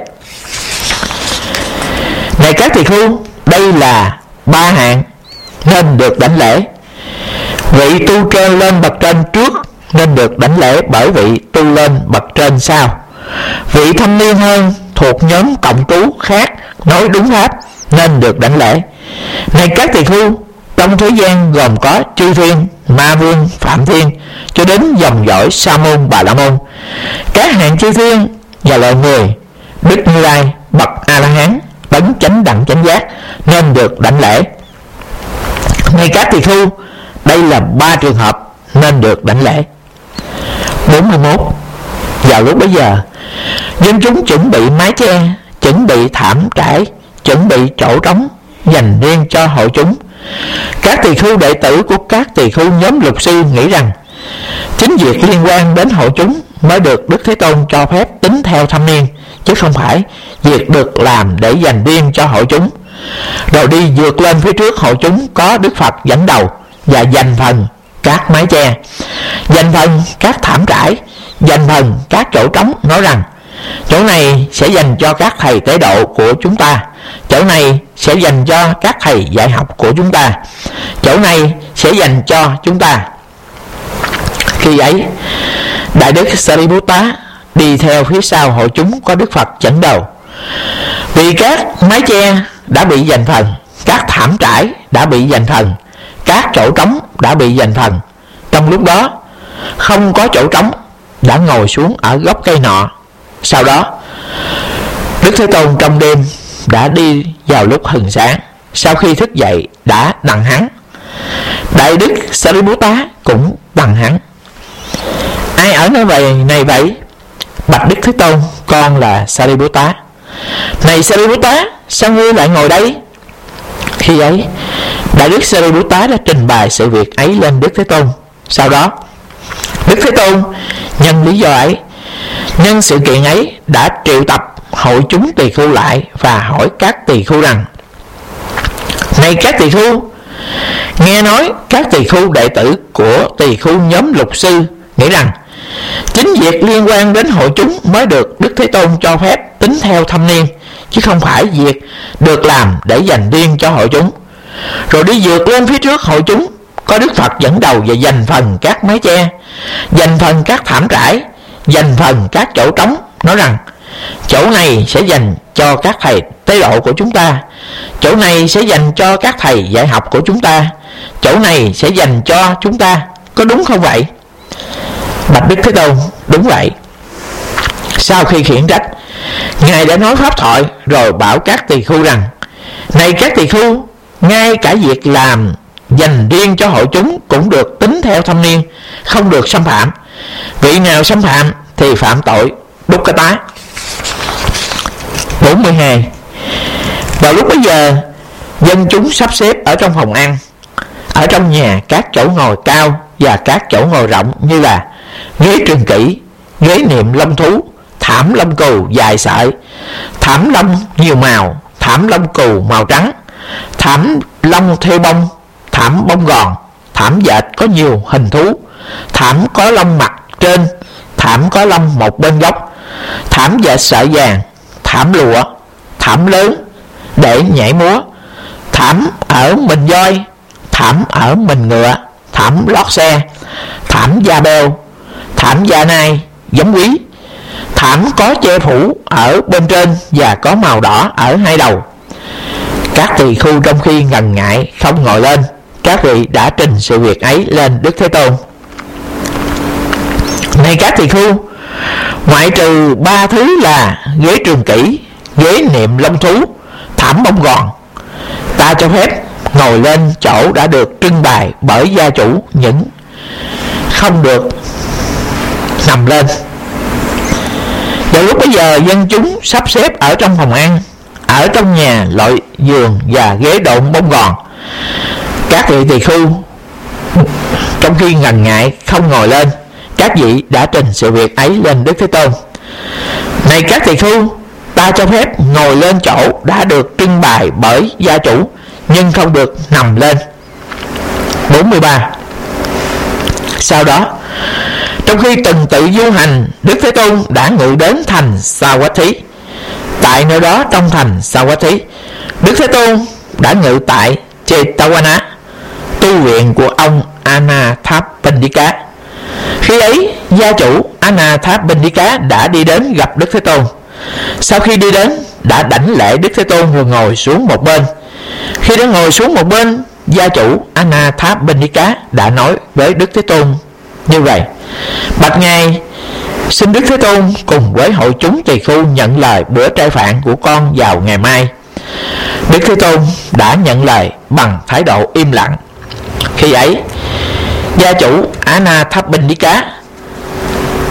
Này các tỳ khưu, đây là 3 hạng nên được đảnh lễ. Vị tu trên lên bậc trên trước nên được đảnh lễ bởi vị tu lên bậc trên sau. Vị thâm niên hơn thuộc nhóm cộng trú khác nói đúng pháp nên được đảnh lễ. Này các tỳ khưu, trong thế gian gồm có chư thiên, ma vương, phạm thiên cho đến dòng dõi sa môn, bà la môn, các hạng chư thiên và loài người, Đức Như Lai bậc A La Hán, đấng chánh đẳng chánh giác nên được đảnh lễ. Này các tỳ khưu, đây là 3 trường hợp nên được đảnh lễ. 41. Vào lúc bấy giờ, dân chúng chuẩn bị mái che, chuẩn bị thảm trải, chuẩn bị chỗ trống dành riêng cho hội chúng. Các tỳ khưu đệ tử của các tỳ khưu nhóm luật sư nghĩ rằng chính việc liên quan đến hội chúng mới được Đức Thế Tôn cho phép tính theo thâm niên, chứ không phải việc được làm để dành riêng cho hội chúng. Rồi đi vượt lên phía trước hội chúng có Đức Phật dẫn đầu và dành phần các mái che, dành phần các thảm trải, dành phần các chỗ trống, nói rằng chỗ này sẽ dành cho các thầy tế độ của chúng ta, chỗ này sẽ dành cho các thầy dạy học của chúng ta, chỗ này sẽ dành cho chúng ta. Khi ấy, Đại Đức Sariputta đi theo phía sau hội chúng có Đức Phật dẫn đầu. Vì các mái che đã bị dành phần, các thảm trải đã bị dành phần, các chỗ trống đã bị dành phần. Trong lúc đó không có chỗ trống, đã ngồi xuống ở gốc cây nọ. Sau đó Đức Thế Tôn trong đêm đã đi vào lúc hừng sáng. Sau khi thức dậy đã đặng hắn. Đại Đức Sariputta cũng đặng hắn. Ai ở nơi này vậy? Bạch Đức Thế Tôn, con là Sariputta. Này Sariputta, sao ngươi lại ngồi đây? Khi ấy, Đại Đức Sariputta đã trình bày sự việc ấy lên Đức Thế Tôn. Sau đó Đức Thế Tôn nhân lý do ấy, nhân sự kiện ấy, đã triệu tập hội chúng tỳ khưu lại và hỏi các tỳ khưu rằng: Này các tỳ khưu, nghe nói các tỳ khưu đệ tử của tỳ khưu nhóm luật sư nghĩ rằng chính việc liên quan đến hội chúng mới được Đức Thế Tôn cho phép tính theo thâm niên, chứ không phải việc được làm để dành riêng cho hội chúng. Rồi đi vượt lên phía trước hội chúng có Đức Phật dẫn đầu và dành phần các mái che, dành phần các thảm trải, dành phần các chỗ trống, nói rằng chỗ này sẽ dành cho các thầy tế độ của chúng ta, chỗ này sẽ dành cho các thầy dạy học của chúng ta, chỗ này sẽ dành cho chúng ta. Có đúng không vậy? Bạch Đức Thế Tôn, đúng vậy. Sau khi khiển trách, Ngài đã nói pháp thoại rồi bảo các tỳ khưu rằng: Này các tỳ khưu, ngay cả việc làm dành riêng cho hội chúng cũng được tính theo thâm niên, không được xâm phạm. Vị nào xâm phạm thì phạm tội Dukkata. 42. Vào lúc bấy giờ, dân chúng sắp xếp ở trong phòng ăn, ở trong nhà các chỗ ngồi cao và các chỗ ngồi rộng, như là ghế trường kỷ, ghế niệm lông thú, thảm lông cừu dài sợi, thảm lông nhiều màu, thảm lông cừu màu trắng, thảm lông thêu bông, thảm bông gòn, thảm dệt có nhiều hình thú, thảm có lông mặt trên, thảm có lông một bên gốc, thảm dệt sợi vàng, thảm lụa, thảm lớn để nhảy múa, thảm ở mình voi, thảm ở mình ngựa, thảm lót xe, thảm da beo, thảm da nai giống quý, thảm có che phủ ở bên trên và có màu đỏ ở hai đầu. Các tỳ khưu trong khi ngần ngại không ngồi lên, các vị đã trình sự việc ấy lên Đức Thế Tôn. Này các tỳ khưu, ngoại trừ ba thứ là ghế trường kỷ, ghế niệm lông thú, thảm bông gòn, ta cho phép ngồi lên chỗ đã được trưng bày bởi gia chủ, những không được nằm lên. Vào lúc bấy giờ, dân chúng sắp xếp ở trong phòng ăn, ở trong nhà loại giường và ghế độn bông gòn. Các vị tỳ khưu trong khi ngần ngại không ngồi lên, các vị đã trình sự việc ấy lên Đức Thế Tôn. Này các tỳ khưu, ta cho phép ngồi lên chỗ đã được trưng bày bởi gia chủ, nhưng không được nằm lên. 43. Sau đó, trong khi tuần tự du hành, Đức Thế Tôn đã ngự đến thành Savatthi. Tại nơi đó, trong thành Savatthi, Đức Thế Tôn đã ngự tại Jetavana, tu viện của ông Anathapindika. Khi ấy, gia chủ Anathapindika đã đi đến gặp Đức Thế Tôn. Sau khi đi đến, đã đảnh lễ Đức Thế Tôn rồi ngồi xuống một bên. Khi đã ngồi xuống một bên, gia chủ Anathapindika đã nói với Đức Thế Tôn như vậy: Bạch Ngài, xin Đức Thế Tôn cùng với hội chúng tỳ khưu nhận lời bữa trai phạn của con vào ngày mai. Đức Thế Tôn đã nhận lời bằng thái độ im lặng. Khi ấy, gia chủ Anathapindika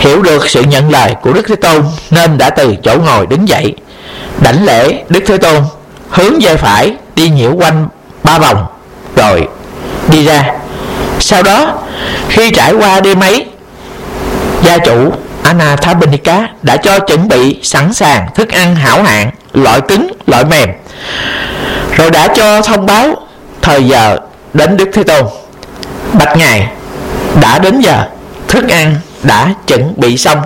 Hiểu được sự nhận lời của Đức Thế Tôn nên đã từ chỗ ngồi đứng dậy, đảnh lễ Đức Thế Tôn, hướng về phải đi nhiễu quanh 3 vòng rồi đi ra. Sau đó khi trải qua đêm ấy, gia chủ Anathapindika đã cho chuẩn bị sẵn sàng thức ăn hảo hạng, loại cứng loại mềm, rồi đã cho thông báo thời giờ đến Đức Thế Tôn. Bạch Ngài, đã đến giờ, thức ăn đã chuẩn bị xong.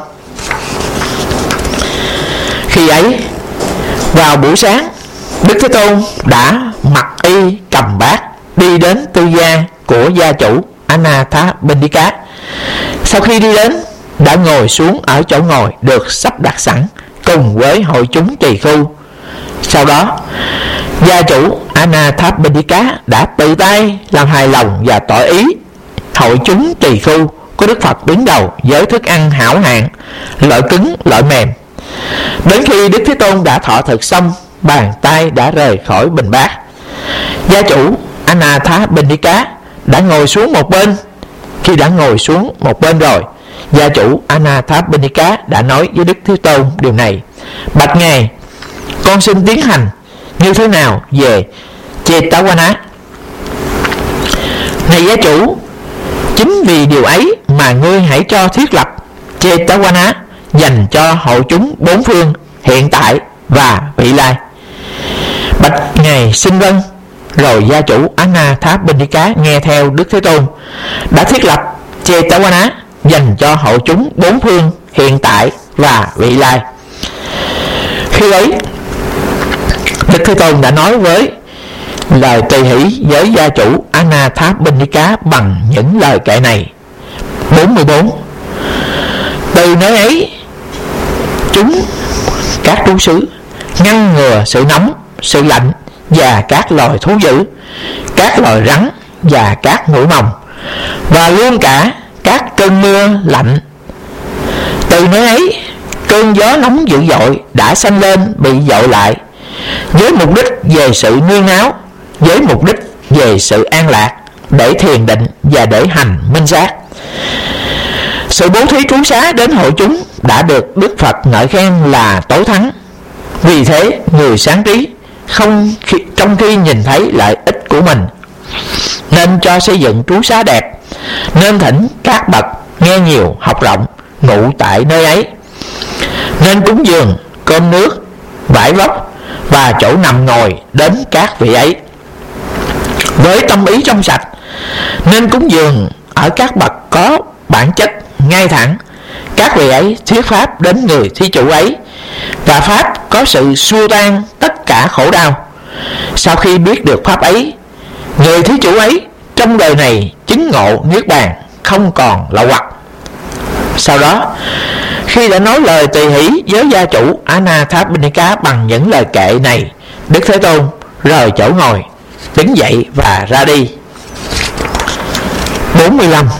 Khi ấy, vào buổi sáng, Đức Thế Tôn đã mặc y cầm bát đi đến tư gia của gia chủ Anathapindika. Sau khi đi đến, đã ngồi xuống ở chỗ ngồi được sắp đặt sẵn cùng với hội chúng tỳ khưu. Sau đó, gia chủ Anathapindika đã tự tay làm hài lòng và tỏ ý hội chúng tỳ khưu có Đức Phật đứng đầu với thức ăn hảo hạng, loại cứng loại mềm. Đến khi Đức Thế Tôn đã thọ thực xong, bàn tay đã rời khỏi bình bát. Gia chủ Anathapindika đã ngồi xuống một bên. Khi đã ngồi xuống một bên rồi, gia chủ Anathapindika đã nói với Đức Thế Tôn điều này: Bạch Ngài, con xin tiến hành như thế nào về Jetavana? Này gia chủ, chính vì điều ấy mà ngươi hãy cho thiết lập Jetavana dành cho hội chúng bốn phương hiện tại và vị lai. Bạch Ngài xin vâng. Rồi gia chủ Anathapindika nghe theo Đức Thế Tôn đã thiết lập Jetavana dành cho hội chúng bốn phương hiện tại và vị lai. Khi ấy, Đức Thế Tôn đã nói với lời tỳ hỷ với gia chủ Anathapindika bằng những lời kệ này. 44. Từ nơi ấy, các trú xứ ngăn ngừa sự nóng, sự lạnh và các loài thú dữ, các loài rắn và các muỗi mồng, và luôn cả các cơn mưa lạnh. Từ nơi ấy, cơn gió nóng dữ dội đã sanh lên bị dội lại, với mục đích về sự nương náu, với mục đích về sự an lạc, để thiền định và để hành minh sát. Sự bố thí trú xá đến hội chúng đã được Đức Phật ngợi khen là tối thắng. Vì thế, người sáng trí trong khi nhìn thấy lợi ích của mình nên cho xây dựng trú xá đẹp, nên thỉnh các bậc nghe nhiều học rộng ngụ tại nơi ấy, nên cúng dường cơm nước, vải vóc và chỗ nằm ngồi đến các vị ấy. Với tâm ý trong sạch, nên cúng dường ở các bậc có bản chất ngay thẳng. Các vị ấy thuyết pháp đến người thí chủ ấy, và pháp có sự xua tan tất cả khổ đau. Sau khi biết được pháp ấy, người thí chủ ấy trong đời này chứng ngộ niết bàn, không còn lậu hoặc. Sau đó, khi đã nói lời tỳ hỷ với gia chủ Anathapindika bằng những lời kệ này, Đức Thế Tôn rời chỗ ngồi, đứng dậy và ra đi. 45.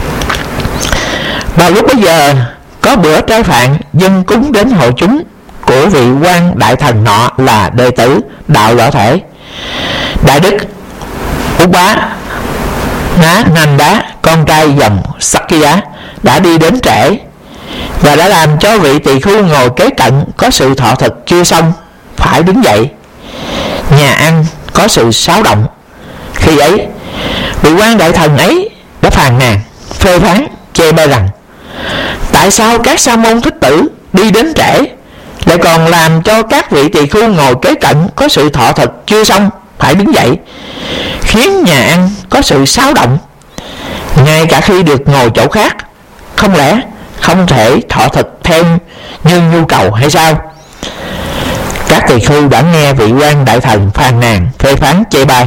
Vào lúc bấy giờ, có bữa trai phạn dân cúng đến hội chúng của vị quan đại thần nọ là đệ tử đạo Lợi Thể. Đại đức Úc Bá Nanh Đá, con trai dòng Sakya, đã đi đến trễ và đã làm cho vị tỳ khưu ngồi kế cận có sự thọ thực chưa xong phải đứng dậy. Nhà ăn có sự xáo động. Khi ấy, vị quan đại thần ấy đã phàn nàn, phê phán, chê bai rằng: tại sao các sa môn thích tử đi đến trễ lại còn làm cho các vị tỳ khưu ngồi kế cận có sự thọ thực chưa xong phải đứng dậy, khiến nhà ăn có sự xáo động, ngay cả khi được ngồi chỗ khác? Không lẽ không thể thọ thực theo như nhu cầu hay sao? Các tỳ khưu đã nghe vị quan đại thần phàn nàn, phê phán, chê bai.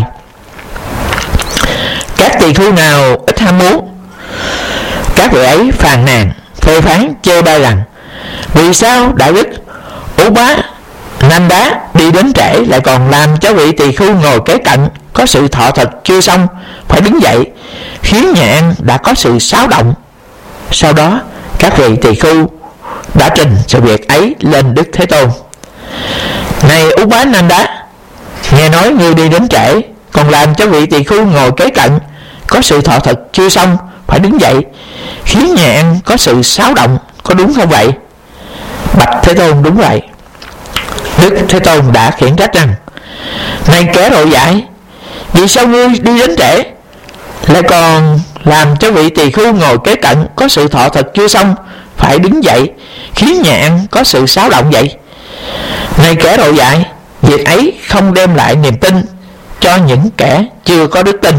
Các tỳ khưu nào ít ham muốn, các vị ấy phàn nàn, phê phán, chê bai rằng: vì sao đại đức Ú Bá Nanh Đá đi đến trễ lại còn làm cho vị tỳ khưu ngồi kế cận có sự thọ thực chưa xong phải đứng dậy, khiến nhà ăn đã có sự xáo động? Sau đó, các vị tỳ khưu đã trình sự việc ấy lên Đức Thế Tôn. Này Ú Bá Nanh Đá, nghe nói ngươi đi đến trễ còn làm cho vị tỳ khưu ngồi kế cận có sự thọ thực chưa xong phải đứng dậy, khiến nhà ăn có sự xáo động, có đúng không vậy? Bạch Thế Tôn: Đúng vậy. Đức Thế Tôn đã khiển trách rằng: Này kẻ độ dại, vì sao ngươi đi đến trễ, lại còn làm cho vị tỳ khưu ngồi kế cận có sự thọ thực chưa xong phải đứng dậy, khiến nhà ăn có sự xáo động vậy? Này kẻ độ dại, việc ấy không đem lại niềm tin cho những kẻ chưa có đức tin.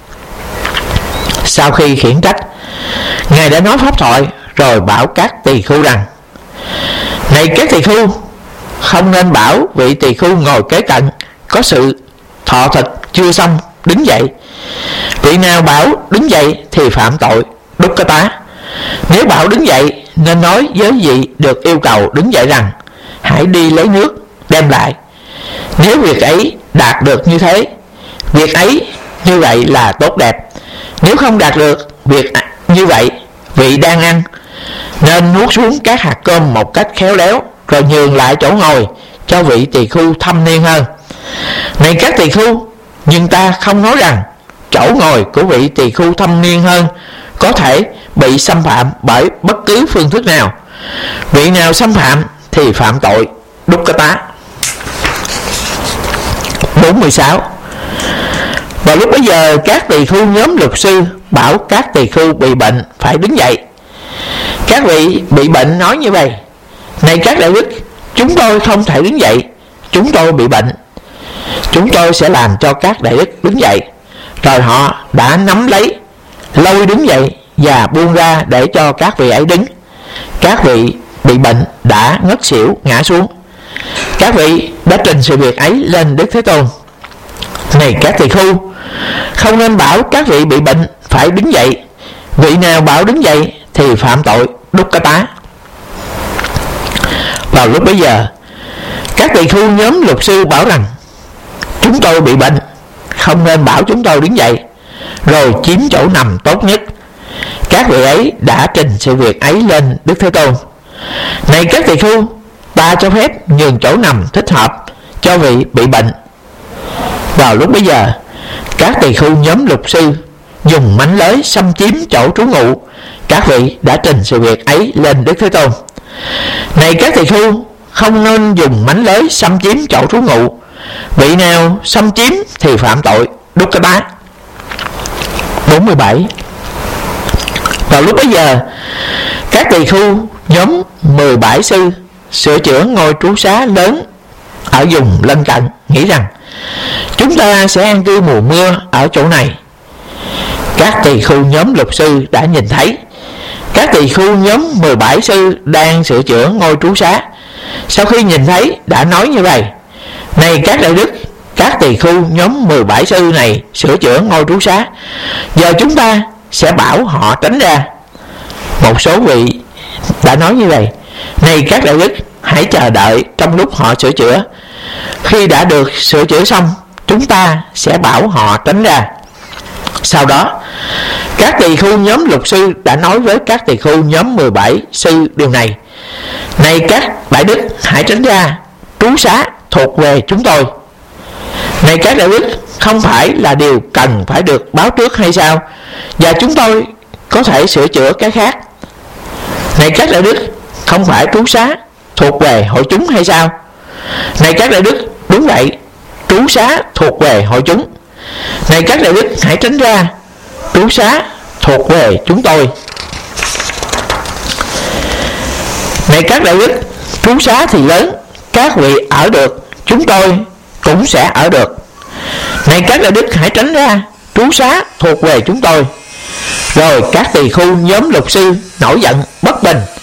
Sau khi khiển trách, Ngài đã nói pháp thoại rồi bảo các tỳ khưu rằng: Này các tỳ khưu, không nên bảo vị tỳ khưu ngồi kế cận có sự thọ thực chưa xong đứng dậy. Vị nào bảo đứng dậy thì phạm tội Dukkata. Nếu bảo đứng dậy, nên nói với vị được yêu cầu đứng dậy rằng: Hãy đi lấy nước đem lại. Nếu việc ấy đạt được như thế, việc ấy như vậy là tốt đẹp. Nếu không đạt được việc như vậy, vị đang ăn nên nuốt xuống các hạt cơm một cách khéo léo, rồi nhường lại chỗ ngồi cho vị tỳ khưu thâm niên hơn. Này các tỳ khưu, nhưng ta không nói rằng chỗ ngồi của vị tỳ khưu thâm niên hơn có thể bị xâm phạm bởi bất cứ phương thức nào. Vị nào xâm phạm thì phạm tội Dukkata. 46. Vào lúc bấy giờ, các tỳ khưu nhóm luật sư bảo các tỳ khưu bị bệnh phải đứng dậy. Các vị bị bệnh nói như vậy: Này các đại đức, chúng tôi không thể đứng dậy, chúng tôi bị bệnh. Chúng tôi sẽ làm cho các đại đức đứng dậy. Rồi họ đã nắm lấy, lôi đứng dậy và buông ra để cho các vị ấy đứng. Các vị bị bệnh đã ngất xỉu ngã xuống. Các vị đã trình sự việc ấy lên Đức Thế Tôn. Này các tỳ khưu, không nên bảo các vị bị bệnh phải đứng dậy. Vị nào bảo đứng dậy thì phạm tội Dukkata. Vào lúc bấy giờ, các tỳ khưu nhóm luật sư bảo rằng: Chúng tôi bị bệnh, không nên bảo chúng tôi đứng dậy, rồi chiếm chỗ nằm tốt nhất. Các vị ấy đã trình sự việc ấy lên Đức Thế Tôn. Này các tỳ khưu, ta cho phép nhường chỗ nằm thích hợp cho vị bị bệnh. Vào lúc bấy giờ, các tỳ khưu nhóm luật sư dùng mánh lới xâm chiếm chỗ trú ngụ. Các vị đã trình sự việc ấy lên Đức Thế Tôn. Này các tỳ khưu, không nên dùng mánh lới xâm chiếm chỗ trú ngụ. Vị nào xâm chiếm thì phạm tội Dukkata. 47. Vào lúc bấy giờ, các tỳ khưu nhóm 17 sư sửa chữa ngôi trú xá lớn ở vùng lân cận, nghĩ rằng: Chúng ta sẽ an cư mùa mưa ở chỗ này. Các tỳ khưu nhóm luật sư đã nhìn thấy các tỳ khưu nhóm 17 sư đang sửa chữa ngôi trú xá. Sau khi nhìn thấy đã nói như vậy: Này các đại đức, các tỳ khưu nhóm 17 sư này sửa chữa ngôi trú xá, giờ chúng ta sẽ bảo họ tránh ra. Một số vị đã nói như vậy: Này các đại đức, hãy chờ đợi trong lúc họ sửa chữa. Khi đã được sửa chữa xong, chúng ta sẽ bảo họ tránh ra. Sau đó, các tỳ khưu nhóm luật sư đã nói với các tỳ khưu nhóm 17 sư điều này: Này các đại đức, hãy tránh ra, trú xá thuộc về chúng tôi. Này các đại đức, không phải là điều cần phải được báo trước hay sao? Và chúng tôi có thể sửa chữa cái khác. Này các đại đức, không phải trú xá thuộc về hội chúng hay sao? Này các đại đức, đúng vậy, trú xá thuộc về hội chúng. Này các đại đức, hãy tránh ra, trú xá thuộc về chúng tôi. Này các đại đức, trú xá thì lớn, các vị ở được, chúng tôi cũng sẽ ở được. Này các đại đức, hãy tránh ra, trú xá thuộc về chúng tôi. Rồi các tỳ khưu nhóm luật sư nổi giận bất bình,